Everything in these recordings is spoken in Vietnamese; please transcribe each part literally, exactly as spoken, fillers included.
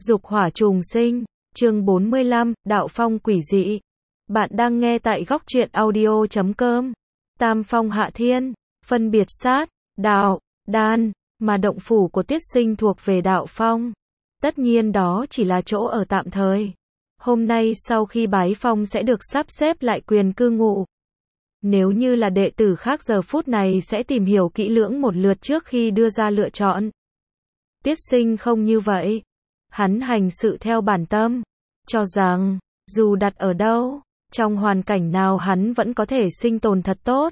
Dục hỏa trùng sinh, chương bốn mươi lăm, đạo phong quỷ dị. Bạn đang nghe tại góc truyện audio chấm com. Tam phong hạ thiên, phân biệt sát, đạo, đan, mà động phủ của Tiết Sinh thuộc về đạo phong. Tất nhiên đó chỉ là chỗ ở tạm thời. Hôm nay sau khi bái phong sẽ được sắp xếp lại quyền cư ngụ. Nếu như là đệ tử khác giờ phút này sẽ tìm hiểu kỹ lưỡng một lượt trước khi đưa ra lựa chọn. Tiết Sinh không như vậy. Hắn hành sự theo bản tâm, cho rằng, dù đặt ở đâu, trong hoàn cảnh nào hắn vẫn có thể sinh tồn thật tốt.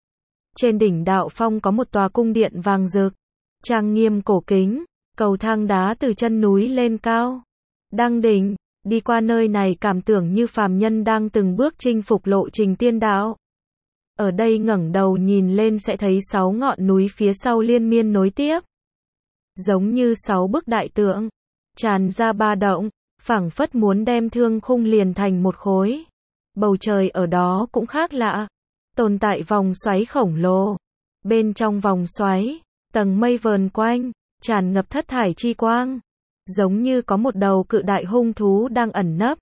Trên đỉnh đạo phong có một tòa cung điện vàng rực, trang nghiêm cổ kính, cầu thang đá từ chân núi lên cao. Đăng đỉnh, đi qua nơi này cảm tưởng như phàm nhân đang từng bước chinh phục lộ trình tiên đạo. Ở đây ngẩng đầu nhìn lên sẽ thấy sáu ngọn núi phía sau liên miên nối tiếp. Giống như sáu bức đại tượng, tràn ra ba động, phảng phất muốn đem thương khung liền thành một khối. Bầu trời ở đó cũng khác lạ, tồn tại vòng xoáy khổng lồ. Bên trong vòng xoáy, tầng mây vờn quanh, tràn ngập thất thải chi quang, giống như có một đầu cự đại hung thú đang ẩn nấp.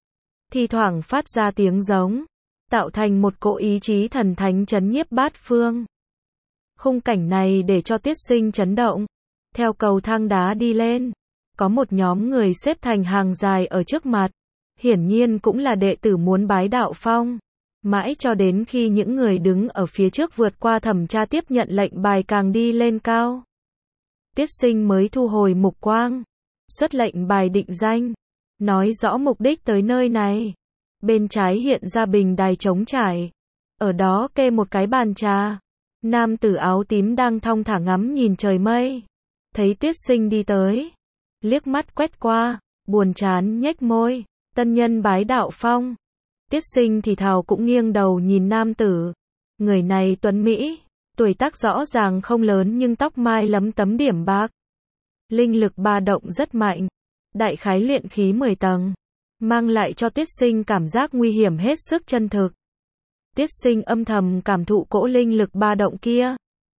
Thi thoảng phát ra tiếng giống, tạo thành một cỗ ý chí thần thánh chấn nhiếp bát phương. Khung cảnh này để cho Tiết Sinh chấn động. Theo cầu thang đá đi lên, có một nhóm người xếp thành hàng dài ở trước mặt. Hiển nhiên cũng là đệ tử muốn bái đạo phong. Mãi cho đến khi những người đứng ở phía trước vượt qua thẩm tra tiếp nhận lệnh bài càng đi lên cao. Tiết Sinh mới thu hồi mục quang, xuất lệnh bài định danh, nói rõ mục đích tới nơi này. Bên trái hiện ra bình đài trống trải, ở đó kê một cái bàn trà. Nam tử áo tím đang thong thả ngắm nhìn trời mây. Thấy Tiết Sinh đi tới, liếc mắt quét qua, buồn chán nhếch môi, tân nhân bái đạo phong. Tiết Sinh thì thào cũng nghiêng đầu nhìn nam tử. Người này tuấn mỹ, tuổi tác rõ ràng không lớn nhưng tóc mai lấm tấm điểm bạc. Linh lực ba động rất mạnh, đại khái luyện khí mười tầng, mang lại cho Tiết Sinh cảm giác nguy hiểm hết sức chân thực. Tiết Sinh âm thầm cảm thụ cỗ linh lực ba động kia.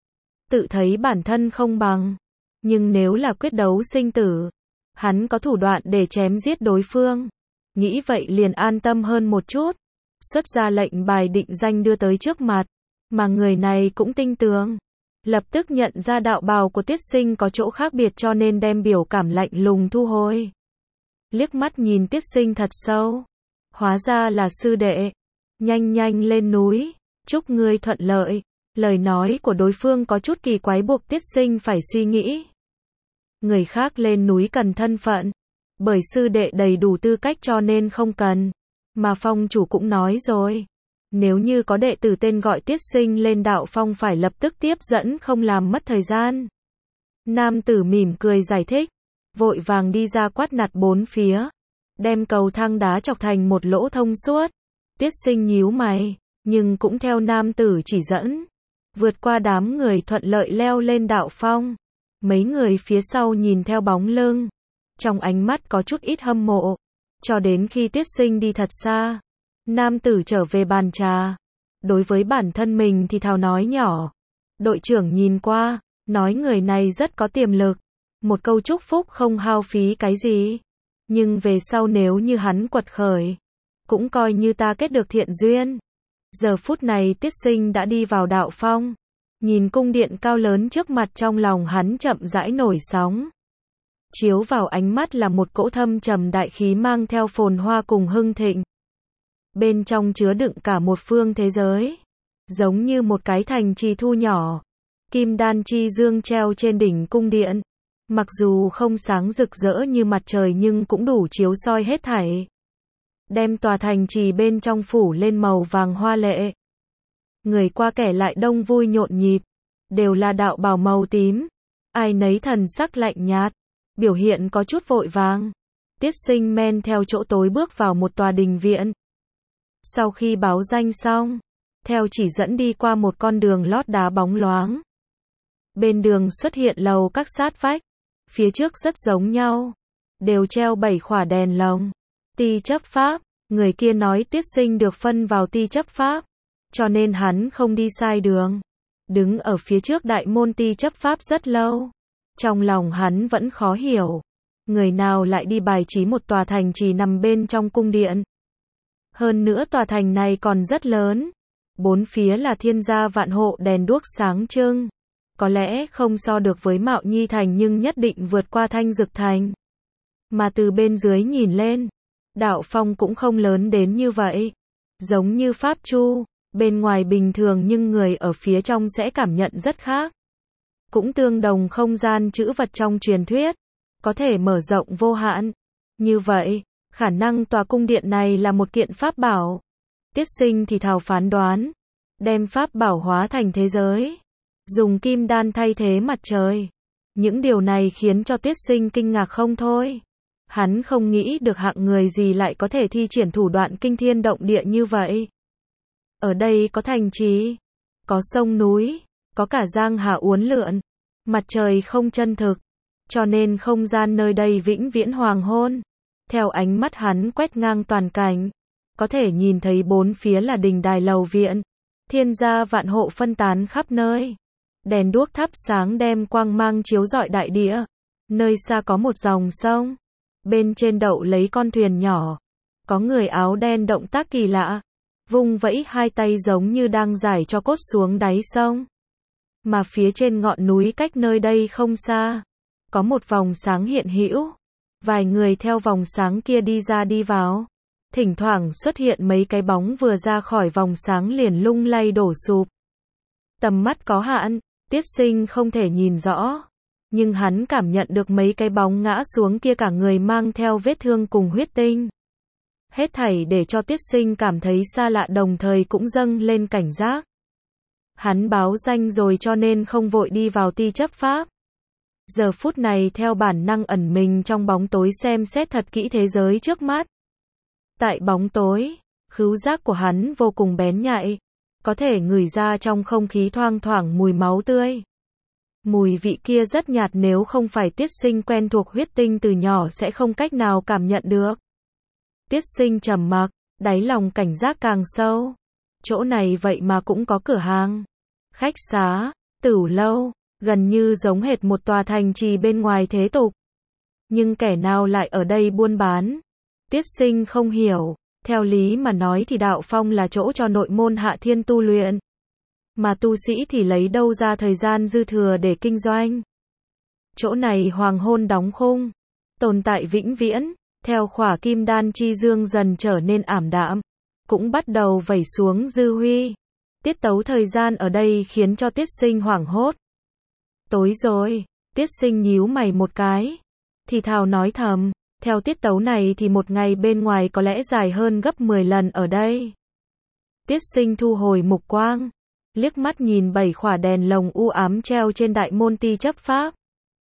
Tự thấy bản thân không bằng. Nhưng nếu là quyết đấu sinh tử, hắn có thủ đoạn để chém giết đối phương. Nghĩ vậy liền an tâm hơn một chút. Xuất ra lệnh bài định danh đưa tới trước mặt. Mà người này cũng tinh tường. Lập tức nhận ra đạo bào của Tiết Sinh có chỗ khác biệt cho nên đem biểu cảm lạnh lùng thu hồi. Liếc mắt nhìn Tiết Sinh thật sâu. Hóa ra là sư đệ. Nhanh nhanh lên núi. Chúc ngươi thuận lợi. Lời nói của đối phương có chút kỳ quái buộc Tiết Sinh phải suy nghĩ. Người khác lên núi cần thân phận, bởi sư đệ đầy đủ tư cách cho nên không cần. Mà phong chủ cũng nói rồi, nếu như có đệ tử tên gọi Tiết Sinh lên đạo phong phải lập tức tiếp dẫn không làm mất thời gian. Nam tử mỉm cười giải thích, vội vàng đi ra quát nạt bốn phía, đem cầu thang đá chọc thành một lỗ thông suốt. Tiết Sinh nhíu mày, nhưng cũng theo nam tử chỉ dẫn, vượt qua đám người thuận lợi leo lên đạo phong. Mấy người phía sau nhìn theo bóng lưng, trong ánh mắt có chút ít hâm mộ, cho đến khi Tiết Sinh đi thật xa. Nam tử trở về bàn trà, đối với bản thân mình thì thào nói nhỏ. Đội trưởng nhìn qua, nói người này rất có tiềm lực, một câu chúc phúc không hao phí cái gì. Nhưng về sau nếu như hắn quật khởi, cũng coi như ta kết được thiện duyên. Giờ phút này Tiết Sinh đã đi vào đạo phong. Nhìn cung điện cao lớn trước mặt trong lòng hắn chậm rãi nổi sóng. Chiếu vào ánh mắt là một cỗ thâm trầm đại khí mang theo phồn hoa cùng hưng thịnh. Bên trong chứa đựng cả một phương thế giới. Giống như một cái thành trì thu nhỏ. Kim đan chi dương treo trên đỉnh cung điện. Mặc dù không sáng rực rỡ như mặt trời nhưng cũng đủ chiếu soi hết thảy. Đem tòa thành trì bên trong phủ lên màu vàng hoa lệ. Người qua kẻ lại đông vui nhộn nhịp, đều là đạo bào màu tím, ai nấy thần sắc lạnh nhạt, biểu hiện có chút vội vàng. Tiết Sinh men theo chỗ tối bước vào một tòa đình viện. Sau khi báo danh xong, theo chỉ dẫn đi qua một con đường lót đá bóng loáng. Bên đường xuất hiện lầu các sát vách, phía trước rất giống nhau, đều treo bảy khỏa đèn lồng. Ti chấp pháp, người kia nói Tiết Sinh được phân vào ti chấp pháp. Cho nên hắn không đi sai đường. Đứng ở phía trước đại môn ti chấp pháp rất lâu. Trong lòng hắn vẫn khó hiểu. Người nào lại đi bài trí một tòa thành trì nằm bên trong cung điện? Hơn nữa tòa thành này còn rất lớn. Bốn phía là thiên gia vạn hộ đèn đuốc sáng trưng. Có lẽ không so được với Mạo Nhi Thành nhưng nhất định vượt qua Thanh Dực Thành. Mà từ bên dưới nhìn lên, đạo phong cũng không lớn đến như vậy. Giống như Pháp Chu, bên ngoài bình thường nhưng người ở phía trong sẽ cảm nhận rất khác. Cũng tương đồng không gian trữ vật trong truyền thuyết, có thể mở rộng vô hạn. Như vậy, khả năng tòa cung điện này là một kiện pháp bảo. Tiết Sinh thì thào phán đoán, đem pháp bảo hóa thành thế giới, dùng kim đan thay thế mặt trời. Những điều này khiến cho Tiết Sinh kinh ngạc không thôi. Hắn không nghĩ được hạng người gì lại có thể thi triển thủ đoạn kinh thiên động địa như vậy. Ở đây có thành trì, có sông núi, có cả giang hà uốn lượn, mặt trời không chân thực, cho nên không gian nơi đây vĩnh viễn hoàng hôn. Theo ánh mắt hắn quét ngang toàn cảnh, có thể nhìn thấy bốn phía là đình đài lầu viện, thiên gia vạn hộ phân tán khắp nơi. Đèn đuốc thắp sáng đem quang mang chiếu rọi đại địa. Nơi xa có một dòng sông, bên trên đậu lấy con thuyền nhỏ. Có người áo đen động tác kỳ lạ, vung vẫy hai tay giống như đang giải cho cốt xuống đáy sông. Mà phía trên ngọn núi cách nơi đây không xa, có một vòng sáng hiện hữu. Vài người theo vòng sáng kia đi ra đi vào. Thỉnh thoảng xuất hiện mấy cái bóng vừa ra khỏi vòng sáng liền lung lay đổ sụp. Tầm mắt có hạn, Tiết Sinh không thể nhìn rõ. Nhưng hắn cảm nhận được mấy cái bóng ngã xuống kia cả người mang theo vết thương cùng huyết tinh. Hết thảy để cho Tiết Sinh cảm thấy xa lạ đồng thời cũng dâng lên cảnh giác. Hắn báo danh rồi cho nên không vội đi vào ti chấp pháp. Giờ phút này theo bản năng ẩn mình trong bóng tối xem xét thật kỹ thế giới trước mắt. Tại bóng tối, khứu giác của hắn vô cùng bén nhạy, có thể ngửi ra trong không khí thoang thoảng mùi máu tươi. Mùi vị kia rất nhạt, nếu không phải Tiết Sinh quen thuộc huyết tinh từ nhỏ sẽ không cách nào cảm nhận được. Tiết Sinh trầm mặc, đáy lòng cảnh giác càng sâu. Chỗ này vậy mà cũng có cửa hàng, khách xá, tửu lâu, gần như giống hệt một tòa thành trì bên ngoài thế tục. Nhưng kẻ nào lại ở đây buôn bán? Tiết Sinh không hiểu. Theo lý mà nói thì đạo phong là chỗ cho nội môn hạ thiên tu luyện. Mà tu sĩ thì lấy đâu ra thời gian dư thừa để kinh doanh. Chỗ này hoàng hôn đóng khung, tồn tại vĩnh viễn. Theo khỏa kim đan chi dương dần trở nên ảm đạm, cũng bắt đầu vẩy xuống dư huy. Tiết tấu thời gian ở đây khiến cho Tiết Sinh hoảng hốt. Tối rồi, Tiết Sinh nhíu mày một cái, thì thào nói thầm, theo tiết tấu này thì một ngày bên ngoài có lẽ dài hơn gấp mười lần ở đây. Tiết Sinh thu hồi mục quang, liếc mắt nhìn bảy khỏa đèn lồng u ám treo trên đại môn ti chấp pháp.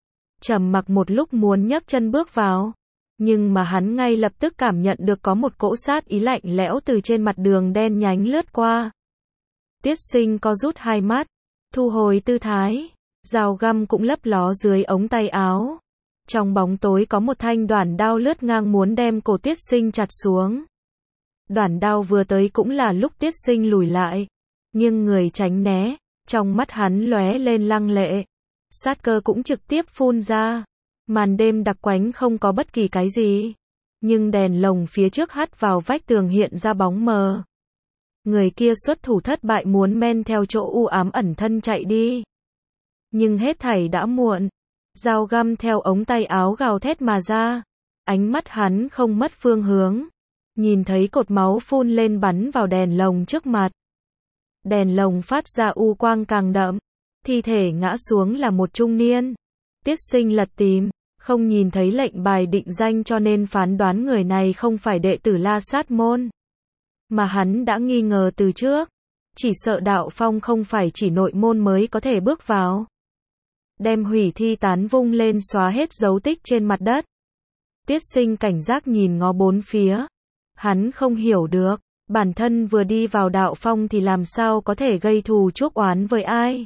Trầm mặc một lúc muốn nhấc chân bước vào, nhưng mà hắn ngay lập tức cảm nhận được có một cỗ sát ý lạnh lẽo từ trên mặt đường đen nhánh lướt qua. Tiết Sinh co rút hai mắt, thu hồi tư thái, dao găm cũng lấp ló dưới ống tay áo. Trong bóng tối có một thanh đoản đao lướt ngang muốn đem cổ Tiết Sinh chặt xuống. Đoản đao vừa tới cũng là lúc Tiết Sinh lùi lại, nhưng người tránh né, trong mắt hắn lóe lên lăng lệ. Sát cơ cũng trực tiếp phun ra. Màn đêm đặc quánh không có bất kỳ cái gì, nhưng đèn lồng phía trước hắt vào vách tường hiện ra bóng mờ. Người kia xuất thủ thất bại muốn men theo chỗ u ám ẩn thân chạy đi. Nhưng hết thảy đã muộn. Dao găm theo ống tay áo gào thét mà ra. Ánh mắt hắn không mất phương hướng. Nhìn thấy cột máu phun lên bắn vào đèn lồng trước mặt. Đèn lồng phát ra u quang càng đậm. Thi thể ngã xuống là một trung niên. Tiết Sinh lật tìm, không nhìn thấy lệnh bài định danh cho nên phán đoán người này không phải đệ tử La Sát môn. Mà hắn đã nghi ngờ từ trước. Chỉ sợ đạo phong không phải chỉ nội môn mới có thể bước vào. Đem hủy thi tán vung lên xóa hết dấu tích trên mặt đất. Tiết Sinh cảnh giác nhìn ngó bốn phía. Hắn không hiểu được, bản thân vừa đi vào đạo phong thì làm sao có thể gây thù chuốc oán với ai.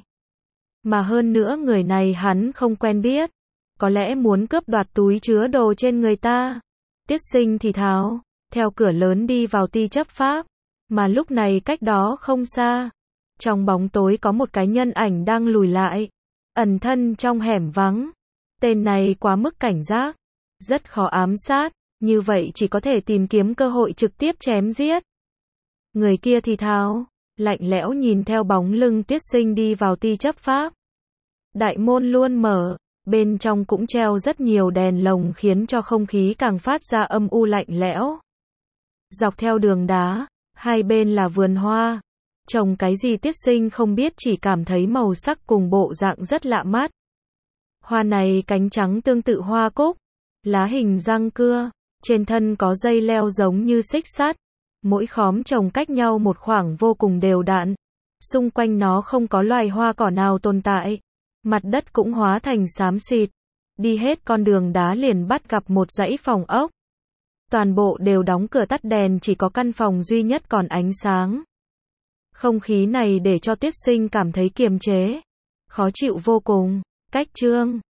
Mà hơn nữa người này hắn không quen biết. Có lẽ muốn cướp đoạt túi chứa đồ trên người ta. Tiết Sinh thì thào, theo cửa lớn đi vào ti chấp pháp. Mà lúc này cách đó không xa, trong bóng tối có một cái nhân ảnh đang lùi lại, ẩn thân trong hẻm vắng. Tên này quá mức cảnh giác, Rất khó ám sát, như vậy chỉ có thể tìm kiếm cơ hội trực tiếp chém giết. Người kia thì thào, lạnh lẽo nhìn theo bóng lưng Tuyết Sinh đi vào ti chấp pháp. Đại môn luôn mở, bên trong cũng treo rất nhiều đèn lồng khiến cho không khí càng phát ra âm u lạnh lẽo. Dọc theo đường đá, hai bên là vườn hoa. Trồng cái gì Tuyết Sinh không biết, chỉ cảm thấy màu sắc cùng bộ dạng rất lạ mắt. Hoa này cánh trắng tương tự hoa cúc, lá hình răng cưa, trên thân có dây leo giống như xích sắt. Mỗi khóm trồng cách nhau một khoảng vô cùng đều đặn. Xung quanh nó không có loài hoa cỏ nào tồn tại. Mặt đất cũng hóa thành xám xịt. Đi hết con đường đá liền bắt gặp một dãy phòng ốc. Toàn bộ đều đóng cửa tắt đèn, chỉ có căn phòng duy nhất còn ánh sáng. Không khí này để cho Tuyết Sinh cảm thấy kiềm chế, khó chịu vô cùng. Cách chương